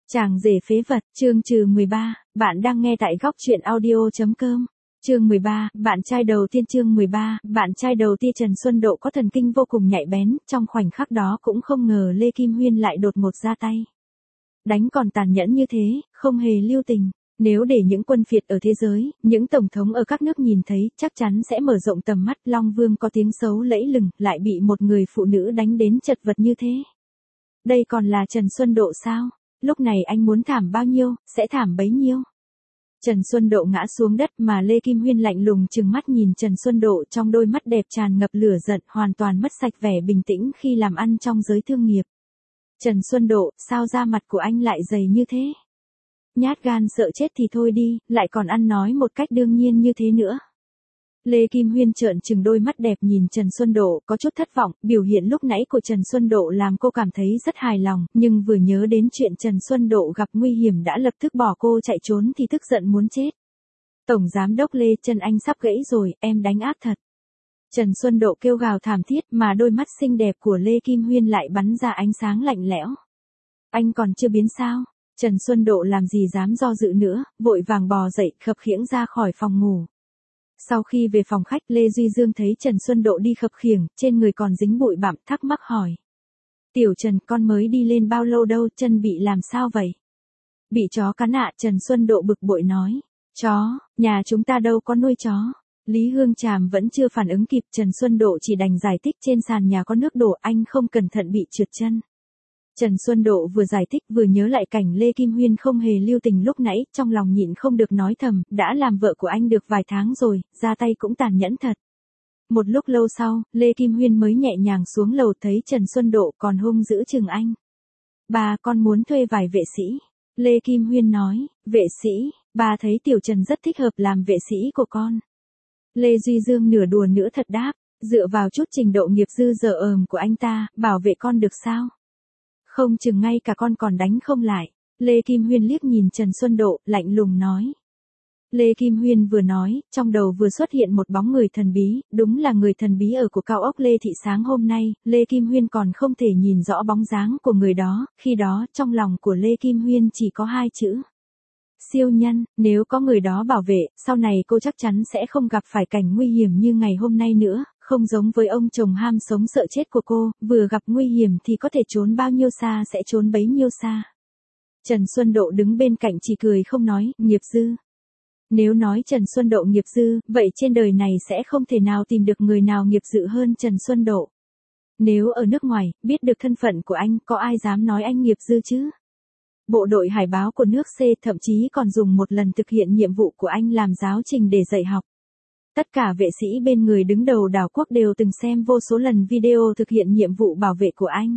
Chàng rể phế vật, chương trừ 13, bạn đang nghe tại góc truyện audio.com. Chương 13, bạn trai đầu tiên chương 13, bạn trai đầu tiên Trần Xuân Độ có thần kinh vô cùng nhạy bén, trong khoảnh khắc đó cũng không ngờ Lê Kim Huyên lại đột ngột ra tay. Đánh còn tàn nhẫn như thế, không hề lưu tình. Nếu để những quân phiệt ở thế giới, những tổng thống ở các nước nhìn thấy, chắc chắn sẽ mở rộng tầm mắt. Long Vương có tiếng xấu lẫy lừng, lại bị một người phụ nữ đánh đến chật vật như thế. Đây còn là Trần Xuân Độ sao? Lúc này anh muốn thảm bao nhiêu, sẽ thảm bấy nhiêu. Trần Xuân Độ ngã xuống đất mà Lê Kim Huyên lạnh lùng trừng mắt nhìn Trần Xuân Độ, trong đôi mắt đẹp tràn ngập lửa giận, hoàn toàn mất sạch vẻ bình tĩnh khi làm ăn trong giới thương nghiệp. Trần Xuân Độ, sao da mặt của anh lại dày như thế? Nhát gan sợ chết thì thôi đi, lại còn ăn nói một cách đương nhiên như thế nữa. Lê Kim Huyên trợn trừng đôi mắt đẹp nhìn Trần Xuân Độ, có chút thất vọng. Biểu hiện lúc nãy của Trần Xuân Độ làm cô cảm thấy rất hài lòng, nhưng vừa nhớ đến chuyện Trần Xuân Độ gặp nguy hiểm đã lập tức bỏ cô chạy trốn thì tức giận muốn chết. Tổng giám đốc Lê, chân anh sắp gãy rồi, em đánh ác thật. Trần Xuân Độ kêu gào thảm thiết mà đôi mắt xinh đẹp của Lê Kim Huyên lại bắn ra ánh sáng lạnh lẽo. Anh còn chưa biến sao? Trần Xuân Độ làm gì dám do dự nữa, vội vàng bò dậy, khập khiễng ra khỏi phòng ngủ. Sau khi về phòng khách, Lê Duy Dương thấy Trần Xuân Độ đi khập khiễng, trên người còn dính bụi bặm, thắc mắc hỏi. Tiểu Trần, con mới đi lên bao lâu đâu, chân bị làm sao vậy? Bị chó cắn ạ, Trần Xuân Độ bực bội nói. Chó, nhà chúng ta đâu có nuôi chó. Lý Hương Tràm vẫn chưa phản ứng kịp, Trần Xuân Độ chỉ đành giải thích trên sàn nhà có nước đổ, anh không cẩn thận bị trượt chân. Trần Xuân Độ vừa giải thích vừa nhớ lại cảnh Lê Kim Huyên không hề lưu tình lúc nãy, trong lòng nhịn không được nói thầm, đã làm vợ của anh được vài tháng rồi, ra tay cũng tàn nhẫn thật. Một lúc lâu sau, Lê Kim Huyên mới nhẹ nhàng xuống lầu thấy Trần Xuân Độ còn hung dữ chừng anh. Bà, con muốn thuê vài vệ sĩ. Lê Kim Huyên nói, vệ sĩ, bà thấy Tiểu Trần rất thích hợp làm vệ sĩ của con. Lê Duy Dương nửa đùa nửa thật đáp, dựa vào chút trình độ nghiệp dư dở của anh ta, bảo vệ con được sao? Không chừng ngay cả con còn đánh không lại. Lê Kim Huyên liếc nhìn Trần Xuân Độ, lạnh lùng nói. Lê Kim Huyên vừa nói, trong đầu vừa xuất hiện một bóng người thần bí, đúng là người thần bí ở của cao ốc Lê Thị sáng hôm nay. Lê Kim Huyên còn không thể nhìn rõ bóng dáng của người đó, khi đó trong lòng của Lê Kim Huyên chỉ có hai chữ. Siêu nhân, nếu có người đó bảo vệ, sau này cô chắc chắn sẽ không gặp phải cảnh nguy hiểm như ngày hôm nay nữa. Không giống với ông chồng ham sống sợ chết của cô, vừa gặp nguy hiểm thì có thể trốn bao nhiêu xa sẽ trốn bấy nhiêu xa. Trần Xuân Độ đứng bên cạnh chỉ cười không nói, nghiệp dư. Nếu nói Trần Xuân Độ nghiệp dư, vậy trên đời này sẽ không thể nào tìm được người nào nghiệp dư hơn Trần Xuân Độ. Nếu ở nước ngoài, biết được thân phận của anh, có ai dám nói anh nghiệp dư chứ? Bộ đội hải báo của nước C thậm chí còn dùng một lần thực hiện nhiệm vụ của anh làm giáo trình để dạy học. Tất cả vệ sĩ bên người đứng đầu đảo quốc đều từng xem vô số lần video thực hiện nhiệm vụ bảo vệ của anh.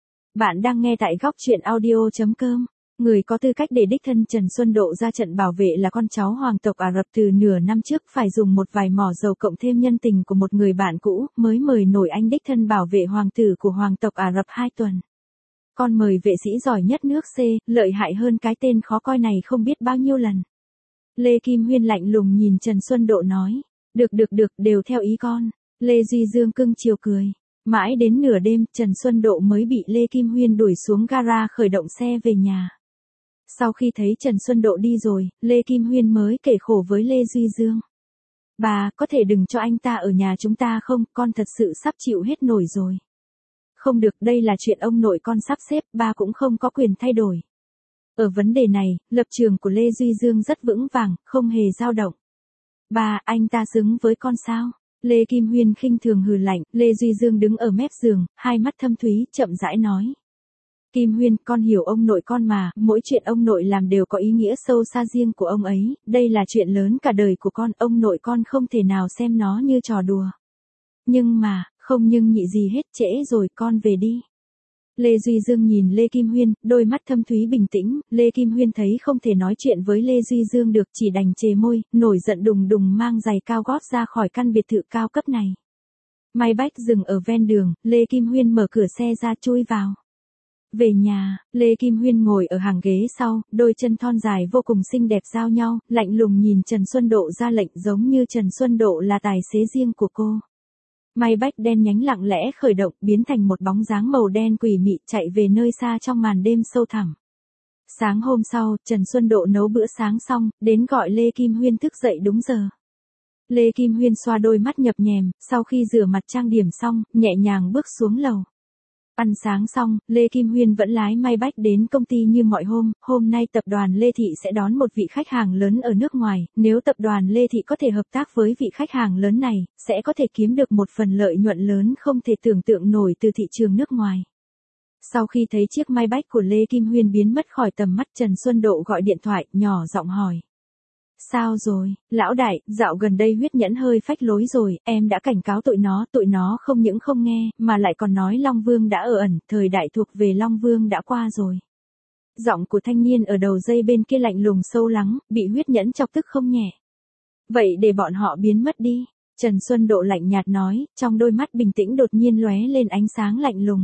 Bạn đang nghe tại góc truyện audio.com. Người có tư cách để đích thân Trần Xuân Độ ra trận bảo vệ là con cháu hoàng tộc Ả Rập, từ nửa năm trước phải dùng một vài mỏ dầu cộng thêm nhân tình của một người bạn cũ mới mời nổi anh đích thân bảo vệ hoàng tử của hoàng tộc Ả Rập 2 tuần. Con mời vệ sĩ giỏi nhất nước C, lợi hại hơn cái tên khó coi này không biết bao nhiêu lần. Lê Kim Huyên lạnh lùng nhìn Trần Xuân Độ nói. Được, đều theo ý con. Lê Duy Dương cưng chiều cười. Mãi đến nửa đêm, Trần Xuân Độ mới bị Lê Kim Huyên đuổi xuống gara khởi động xe về nhà. Sau khi thấy Trần Xuân Độ đi rồi, Lê Kim Huyên mới kể khổ với Lê Duy Dương. Bà, có thể đừng cho anh ta ở nhà chúng ta không, con thật sự sắp chịu hết nổi rồi. Không được, đây là chuyện ông nội con sắp xếp, ba cũng không có quyền thay đổi. Ở vấn đề này, lập trường của Lê Duy Dương rất vững vàng, không hề dao động. Ba, anh ta xứng với con sao? Lê Kim Huyên khinh thường hừ lạnh, Lê Duy Dương đứng ở mép giường, hai mắt thâm thúy, chậm rãi nói. Kim Huyên, con hiểu ông nội con mà, mỗi chuyện ông nội làm đều có ý nghĩa sâu xa riêng của ông ấy, đây là chuyện lớn cả đời của con, ông nội con không thể nào xem nó như trò đùa. Nhưng mà, không nhưng nhị gì hết, trễ rồi, con về đi. Lê Duy Dương nhìn Lê Kim Huyên, đôi mắt thâm thúy bình tĩnh, Lê Kim Huyên thấy không thể nói chuyện với Lê Duy Dương được, chỉ đành chề môi, nổi giận đùng đùng mang giày cao gót ra khỏi căn biệt thự cao cấp này. May bách dừng ở ven đường, Lê Kim Huyên mở cửa xe ra chui vào. Về nhà, Lê Kim Huyên ngồi ở hàng ghế sau, đôi chân thon dài vô cùng xinh đẹp giao nhau, lạnh lùng nhìn Trần Xuân Độ ra lệnh giống như Trần Xuân Độ là tài xế riêng của cô. May bách đen nhánh lặng lẽ khởi động, biến thành một bóng dáng màu đen quỷ mị chạy về nơi xa trong màn đêm sâu thẳm. Sáng hôm sau, Trần Xuân Độ nấu bữa sáng xong, đến gọi Lê Kim Huyên thức dậy đúng giờ. Lê Kim Huyên xoa đôi mắt nhập nhèm, sau khi rửa mặt trang điểm xong, nhẹ nhàng bước xuống lầu. Ăn sáng xong, Lê Kim Huyên vẫn lái may bách đến công ty như mọi hôm nay tập đoàn Lê Thị sẽ đón một vị khách hàng lớn ở nước ngoài, nếu tập đoàn Lê Thị có thể hợp tác với vị khách hàng lớn này, sẽ có thể kiếm được một phần lợi nhuận lớn không thể tưởng tượng nổi từ thị trường nước ngoài. Sau khi thấy chiếc may bách của Lê Kim Huyên biến mất khỏi tầm mắt, Trần Xuân Độ gọi điện thoại, nhỏ giọng hỏi. Sao rồi, lão đại, dạo gần đây huyết nhẫn hơi phách lối rồi, em đã cảnh cáo tụi nó không những không nghe, mà lại còn nói Long Vương đã ở ẩn, thời đại thuộc về Long Vương đã qua rồi. Giọng của thanh niên ở đầu dây bên kia lạnh lùng sâu lắng, bị huyết nhẫn chọc tức không nhẹ. Vậy để bọn họ biến mất đi, Trần Xuân Độ lạnh nhạt nói, trong đôi mắt bình tĩnh đột nhiên lóe lên ánh sáng lạnh lùng.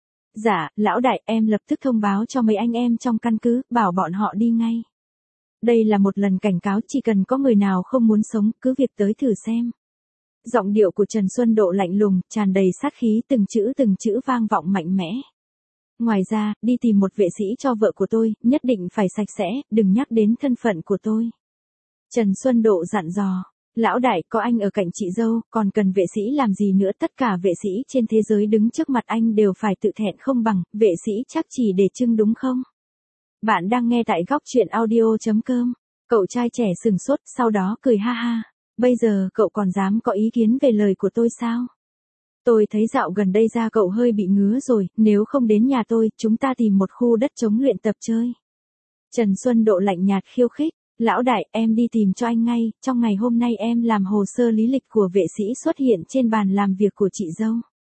Dạ, lão đại, em lập tức thông báo cho mấy anh em trong căn cứ, bảo bọn họ đi ngay. Đây là một lần cảnh cáo, chỉ cần có người nào không muốn sống, cứ việc tới thử xem. Giọng điệu của Trần Xuân Độ lạnh lùng, tràn đầy sát khí, từng chữ vang vọng mạnh mẽ. Ngoài ra, đi tìm một vệ sĩ cho vợ của tôi, nhất định phải sạch sẽ, đừng nhắc đến thân phận của tôi. Trần Xuân Độ dặn dò. Lão đại, có anh ở cạnh chị dâu, còn cần vệ sĩ làm gì nữa, tất cả vệ sĩ trên thế giới đứng trước mặt anh đều phải tự thẹn không bằng, vệ sĩ chắc chỉ để trưng đúng không? Bạn đang nghe tại góc truyện audio.com. Cậu trai trẻ sừng sốt, sau đó cười ha ha. Bây giờ cậu còn dám có ý kiến về lời của tôi sao? Tôi thấy dạo gần đây da cậu hơi bị ngứa rồi, nếu không đến nhà tôi, chúng ta tìm một khu đất trống luyện tập chơi. Trần Xuân Độ lạnh nhạt khiêu khích. Lão đại, em đi tìm cho anh ngay, trong ngày hôm nay em làm hồ sơ lý lịch của vệ sĩ xuất hiện trên bàn làm việc của chị dâu.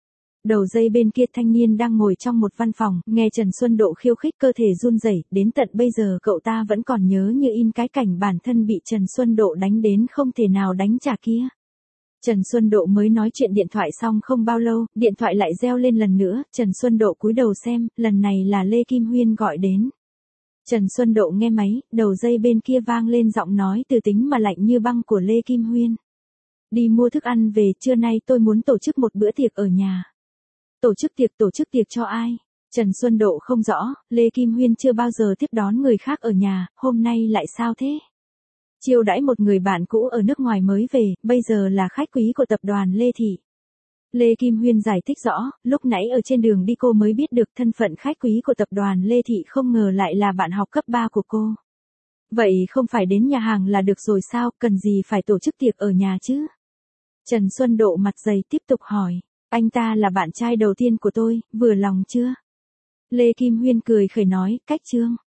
Đầu dây bên kia thanh niên đang ngồi trong một văn phòng, nghe Trần Xuân Độ khiêu khích cơ thể run rẩy, đến tận bây giờ cậu ta vẫn còn nhớ như in cái cảnh bản thân bị Trần Xuân Độ đánh đến không thể nào đánh trả kia. Trần Xuân Độ mới nói chuyện điện thoại xong không bao lâu, điện thoại lại reo lên lần nữa, Trần Xuân Độ cúi đầu xem, lần này là Lê Kim Huyên gọi đến. Trần Xuân Độ nghe máy, đầu dây bên kia vang lên giọng nói từ tính mà lạnh như băng của Lê Kim Huyên. Đi mua thức ăn về, trưa nay tôi muốn tổ chức một bữa tiệc ở nhà. Tổ chức tiệc cho ai? Trần Xuân Độ không rõ, Lê Kim Huyên chưa bao giờ tiếp đón người khác ở nhà, hôm nay lại sao thế? Chiêu đãi một người bạn cũ ở nước ngoài mới về, bây giờ là khách quý của tập đoàn Lê Thị. Lê Kim Huyên giải thích rõ, lúc nãy ở trên đường đi cô mới biết được thân phận khách quý của tập đoàn Lê Thị, không ngờ lại là bạn học cấp 3 của cô. Vậy không phải đến nhà hàng là được rồi sao, cần gì phải tổ chức tiệc ở nhà chứ? Trần Xuân Độ mặt dày tiếp tục hỏi, anh ta là bạn trai đầu tiên của tôi, vừa lòng chưa? Lê Kim Huyên cười khẩy nói, cách chương.